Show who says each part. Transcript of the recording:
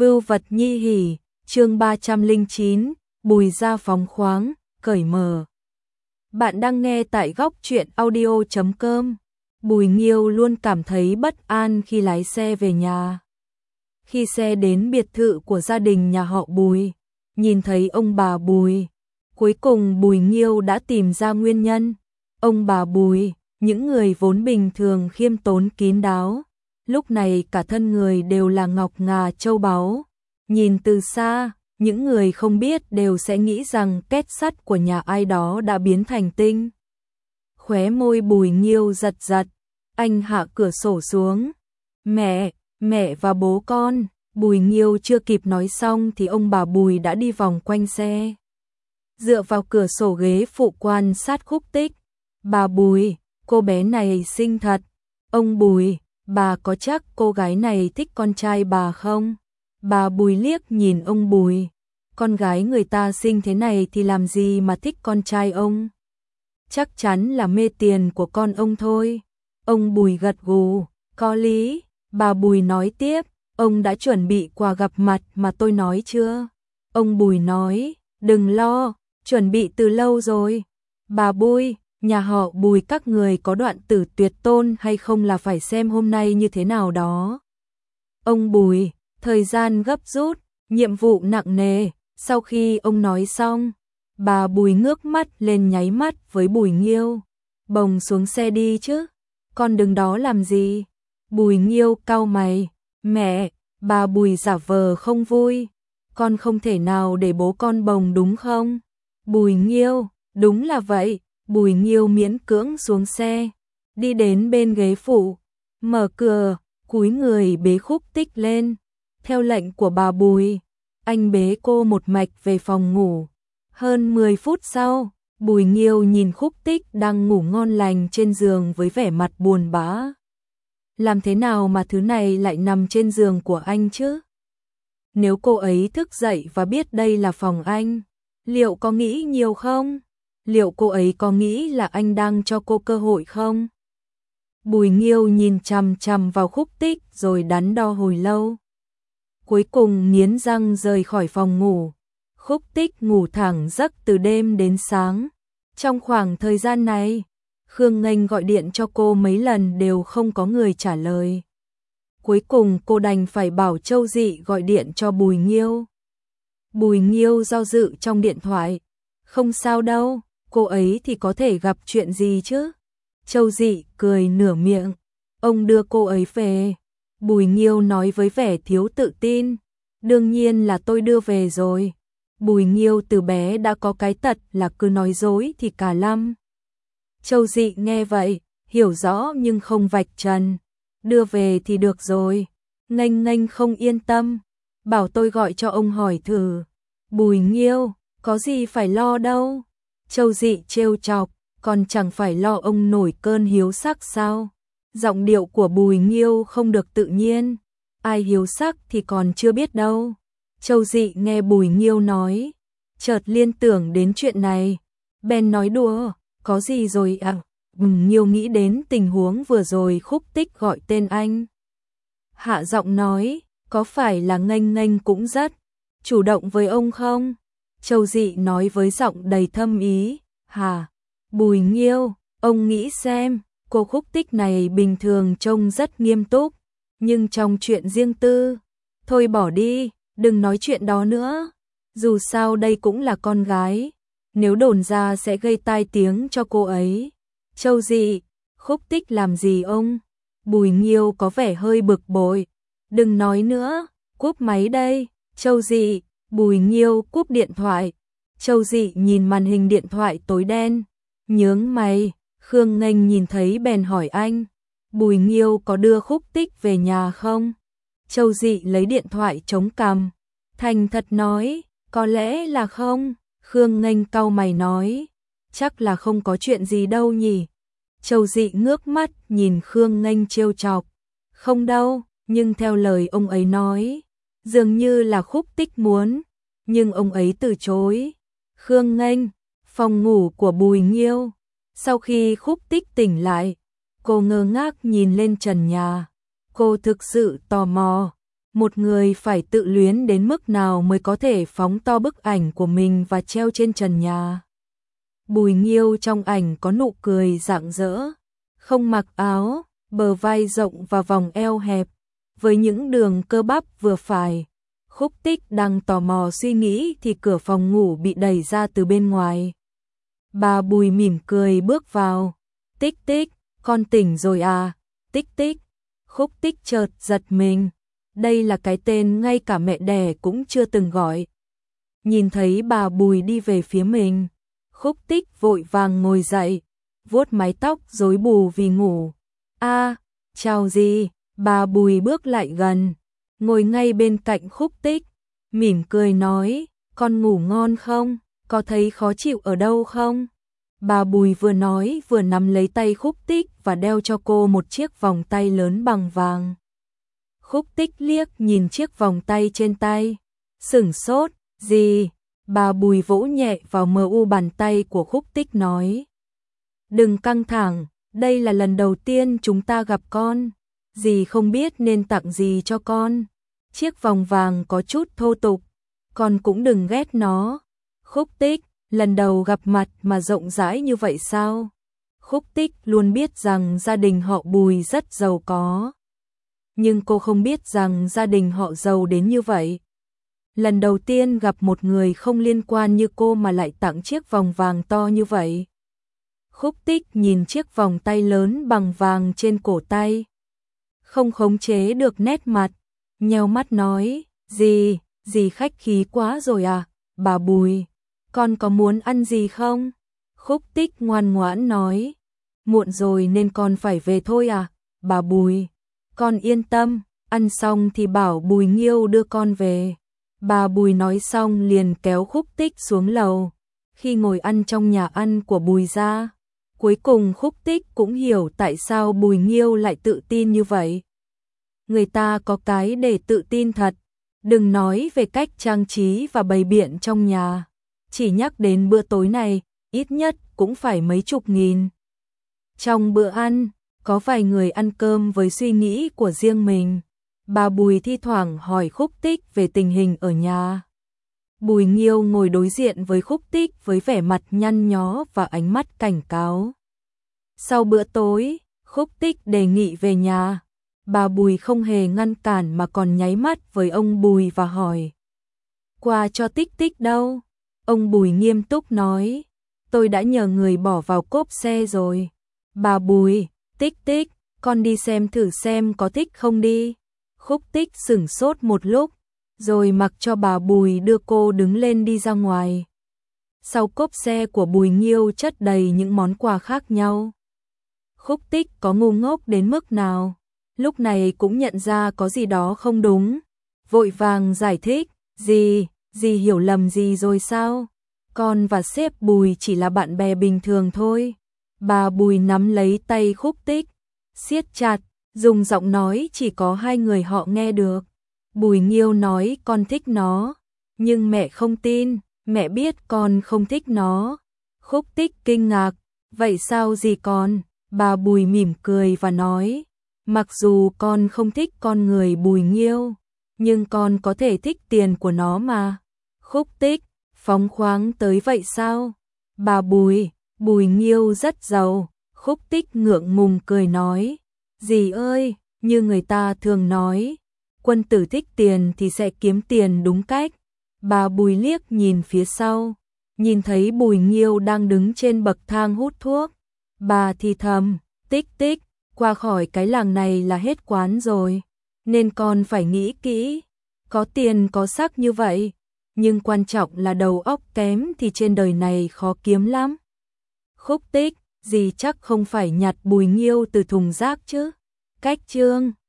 Speaker 1: Vưu vật nhi hỉ, chương 309, Bùi gia phóng khoáng, cởi mở. Bạn đang nghe tại góc truyện audio.com. Bùi Nghiêu luôn cảm thấy bất an khi lái xe về nhà. Khi xe đến biệt thự của gia đình nhà họ Bùi, nhìn thấy ông bà Bùi. Cuối cùng Bùi Nghiêu đã tìm ra nguyên nhân. Ông bà Bùi, những người vốn bình thường khiêm tốn kín đáo, lúc này cả thân người đều là ngọc ngà châu báu. Nhìn từ xa, những người không biết đều sẽ nghĩ rằng két sắt của nhà ai đó đã biến thành tinh. Khóe môi Bùi Nghiêu giật giật, anh hạ cửa sổ xuống. Mẹ và bố con. Bùi Nghiêu chưa kịp nói xong thì ông bà Bùi đã đi vòng quanh xe, dựa vào cửa sổ ghế phụ quan sát Khúc Tích. Bà Bùi, cô bé này xinh thật. Ông Bùi, bà có chắc cô gái này thích con trai bà không? Bà Bùi liếc nhìn ông Bùi. Con gái người ta xinh thế này thì làm gì mà thích con trai ông? Chắc chắn là mê tiền của con ông thôi. Ông Bùi gật gù, có lý. Bà Bùi nói tiếp, ông đã chuẩn bị quà gặp mặt mà tôi nói chưa? Ông Bùi nói, đừng lo, chuẩn bị từ lâu rồi. Bà Bùi, nhà họ Bùi các người có đoạn tử tuyệt tôn hay không là phải xem hôm nay như thế nào đó. Ông Bùi, thời gian gấp rút, nhiệm vụ nặng nề. Sau khi ông nói xong, bà Bùi ngước mắt lên nháy mắt với Bùi Nghiêu. Bồng xuống xe đi chứ, con đứng đó làm gì? Bùi Nghiêu cau mày, mẹ. Bà Bùi giả vờ không vui, con không thể nào để bố con bồng đúng không? Bùi Nghiêu, đúng là vậy. Bùi Nghiêu miễn cưỡng xuống xe, đi đến bên ghế phụ, mở cửa, cúi người bế Khúc Tích lên. Theo lệnh của bà Bùi, anh bế cô một mạch về phòng ngủ. Hơn 10 phút sau, Bùi Nghiêu nhìn Khúc Tích đang ngủ ngon lành trên giường với vẻ mặt buồn bã. Làm thế nào mà thứ này lại nằm trên giường của anh chứ? Nếu cô ấy thức dậy và biết đây là phòng anh, liệu có nghĩ nhiều không? Liệu cô ấy có nghĩ là anh đang cho cô cơ hội không? Bùi Nghiêu nhìn chằm chằm vào Khúc Tích rồi đắn đo hồi lâu. Cuối cùng nghiến răng rời khỏi phòng ngủ. Khúc Tích ngủ thẳng giấc từ đêm đến sáng. Trong khoảng thời gian này, Khương Nghênh gọi điện cho cô mấy lần đều không có người trả lời. Cuối cùng cô đành phải bảo Châu Dị gọi điện cho Bùi Nghiêu. Bùi Nghiêu do dự trong điện thoại. Không sao đâu, cô ấy thì có thể gặp chuyện gì chứ? Châu Dị cười nửa miệng. Ông đưa cô ấy về. Bùi Nghiêu nói với vẻ thiếu tự tin. Đương nhiên là tôi đưa về rồi. Bùi Nghiêu từ bé đã có cái tật là cứ nói dối thì cả lăm. Châu Dị nghe vậy, hiểu rõ nhưng không vạch trần. Đưa về thì được rồi. Nghênh không yên tâm, bảo tôi gọi cho ông hỏi thử. Bùi Nghiêu, có gì phải lo đâu. Châu Dị trêu chọc, còn chẳng phải lo ông nổi cơn hiếu sắc sao? Giọng điệu của Bùi Nghiêu không được tự nhiên. Ai hiếu sắc thì còn chưa biết đâu. Châu Dị nghe Bùi Nghiêu nói, chợt liên tưởng đến chuyện này. Bèn nói đùa, có gì rồi à? Nghiêu nghĩ đến tình huống vừa rồi Khúc Tích gọi tên anh. Hạ giọng nói, có phải là Nghênh cũng rất chủ động với ông không? Châu Dị nói với giọng đầy thâm ý. Hả? Bùi Nghiêu, ông nghĩ xem, cô Khúc Tích này bình thường trông rất nghiêm túc, nhưng trong chuyện riêng tư, thôi bỏ đi, đừng nói chuyện đó nữa. Dù sao đây cũng là con gái, nếu đồn ra sẽ gây tai tiếng cho cô ấy. Châu Dị, Khúc Tích làm gì ông? Bùi Nghiêu có vẻ hơi bực bội. Đừng nói nữa, cúp máy đây. Châu Dị, Bùi Nghiêu cúp điện thoại. Châu Dị nhìn màn hình điện thoại tối đen, nhướng mày. Khương Nghênh nhìn thấy bèn hỏi anh, Bùi Nghiêu có đưa Khúc Tích về nhà không? Châu Dị lấy điện thoại chống cằm, thành thật nói, có lẽ là không. Khương Nghênh cau mày nói, chắc là không có chuyện gì đâu nhỉ. Châu Dị ngước mắt nhìn Khương Nghênh trêu chọc, không đâu, nhưng theo lời ông ấy nói, dường như là Khúc Tích muốn, nhưng ông ấy từ chối. Khương Nghênh, phòng ngủ của Bùi Nghiêu. Sau khi Khúc Tích tỉnh lại, cô ngơ ngác nhìn lên trần nhà. Cô thực sự tò mò, Một người phải tự luyến đến mức nào mới có thể phóng to bức ảnh của mình và treo trên trần nhà. Bùi Nghiêu trong ảnh có nụ cười rạng rỡ, không mặc áo, bờ vai rộng và vòng eo hẹp, với những đường cơ bắp vừa phải. Khúc Tích đang tò mò suy nghĩ thì cửa phòng ngủ bị đẩy ra từ bên ngoài. Bà Bùi mỉm cười bước vào. Tích Tích, con tỉnh rồi à? Tích Tích. Khúc Tích chợt giật mình. Đây là cái tên ngay cả mẹ đẻ cũng chưa từng gọi. Nhìn thấy bà Bùi đi về phía mình, Khúc Tích vội vàng ngồi dậy, vuốt mái tóc rối bù vì ngủ. A, chào gì? Bà Bùi bước lại gần, ngồi ngay bên cạnh Khúc Tích, mỉm cười nói, con ngủ ngon không? Có thấy khó chịu ở đâu không? Bà Bùi vừa nói vừa nắm lấy tay Khúc Tích và đeo cho cô một chiếc vòng tay lớn bằng vàng. Khúc Tích liếc nhìn chiếc vòng tay trên tay, sửng sốt, gì? Bà Bùi vỗ nhẹ vào mờ u bàn tay của Khúc Tích nói. Đừng căng thẳng, đây là lần đầu tiên chúng ta gặp con. Dì không biết nên tặng gì cho con. Chiếc vòng vàng có chút thô tục, con cũng đừng ghét nó. Khúc Tích, lần đầu gặp mặt mà rộng rãi như vậy sao? Khúc Tích luôn biết rằng gia đình họ Bùi rất giàu có. Nhưng cô không biết rằng gia đình họ giàu đến như vậy. Lần đầu tiên gặp một người không liên quan như cô mà lại tặng chiếc vòng vàng to như vậy. Khúc Tích nhìn chiếc vòng tay lớn bằng vàng trên cổ tay, không khống chế được nét mặt, nheo mắt nói, dì khách khí quá rồi à, bà Bùi, con có muốn ăn gì không? Khúc Tích ngoan ngoãn nói, muộn rồi nên con phải về thôi à, bà Bùi, con yên tâm, ăn xong thì bảo Bùi Nghiêu đưa con về. Bà Bùi nói xong liền kéo Khúc Tích xuống lầu. Khi ngồi ăn trong nhà ăn của Bùi gia, cuối cùng Khúc Tích cũng hiểu tại sao Bùi Nghiêu lại tự tin như vậy. Người ta có cái để tự tin thật, đừng nói về cách trang trí và bày biện trong nhà. Chỉ nhắc đến bữa tối này, ít nhất cũng phải mấy chục nghìn. Trong bữa ăn, có vài người ăn cơm với suy nghĩ của riêng mình. Bà Bùi thi thoảng hỏi Khúc Tích về tình hình ở nhà. Bùi Nghiêu ngồi đối diện với Khúc Tích với vẻ mặt nhăn nhó và ánh mắt cảnh cáo. Sau bữa tối, Khúc Tích đề nghị về nhà. Bà Bùi không hề ngăn cản mà còn nháy mắt với ông Bùi và hỏi. Quà cho Tích Tích đâu? Ông Bùi nghiêm túc nói. Tôi đã nhờ người bỏ vào cốp xe rồi. Bà Bùi, Tích Tích, con đi xem thử xem có thích không đi. Khúc Tích sửng sốt một lúc, rồi mặc cho bà Bùi đưa cô đứng lên đi ra ngoài. Sau cốp xe của Bùi Nghiêu chất đầy những món quà khác nhau. Khúc Tích có ngu ngốc đến mức nào, lúc này cũng nhận ra có gì đó không đúng. Vội vàng giải thích, dì hiểu lầm gì rồi sao? Con và sếp Bùi chỉ là bạn bè bình thường thôi. Bà Bùi nắm lấy tay Khúc Tích, siết chặt, dùng giọng nói chỉ có hai người họ nghe được. Bùi Nghiêu nói con thích nó, nhưng mẹ không tin, mẹ biết con không thích nó. Khúc Tích kinh ngạc, vậy sao gì con? Bà Bùi mỉm cười và nói, mặc dù con không thích con người Bùi Nghiêu, nhưng con có thể thích tiền của nó mà. Khúc Tích, phóng khoáng tới vậy sao? Bà Bùi, Bùi Nghiêu rất giàu. Khúc Tích ngượng ngùng cười nói, dì ơi, như người ta thường nói, quân tử thích tiền thì sẽ kiếm tiền đúng cách. Bà Bùi liếc nhìn phía sau, nhìn thấy Bùi Nghiêu đang đứng trên bậc thang hút thuốc. Bà thì thầm, Tích Tích, qua khỏi cái làng này là hết quán rồi, nên con phải nghĩ kỹ. Có tiền có sắc như vậy, nhưng quan trọng là đầu óc kém thì trên đời này khó kiếm lắm. Khúc Tích, dì chắc không phải nhặt Bùi Nghiêu từ thùng rác chứ? Cách chương